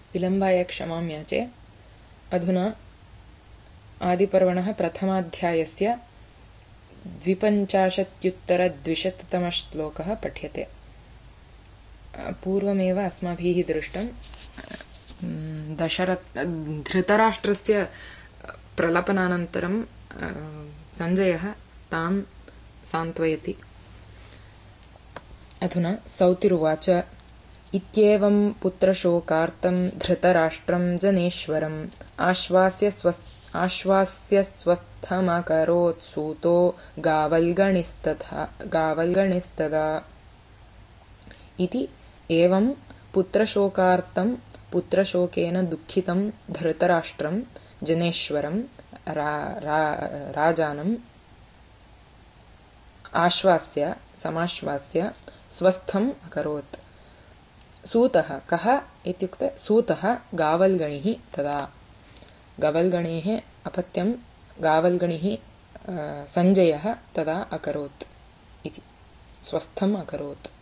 विलम्बाय क्षमां याचे। अधुना आदिपर्वणः प्रथमाध्यायस्य 25-तमः श्लोकः पठ्यते। पूर्वमेव अस्माभिः दृष्टं धृतराष्ट्रस्य प्रलपनानन्तरं सञ्जयः तां सान्त्वयति। अधुना सौतिरुवाच इत्येवं पुत्रशोकार्तं धृतराष्ट्रं जनेश्वरम् आश्वास्य स्वस्थमकरोत्सूतो गावल्गणिस्तदा इति। एवं पुत्रशोकार्तं पुत्रशोकेन दुःखितं धृतराष्ट्रं जनेश्वरं राजानम् समाश्वास्य स्वस्थम् अकरोत्। सूतः कः इत्युक्ते सूतः गावल्गणिः तदा गावल्गणेः अपत्यं गावल्गणिः सञ्जयः तदा अकरोत् इति स्वस्थम् अकरोत्।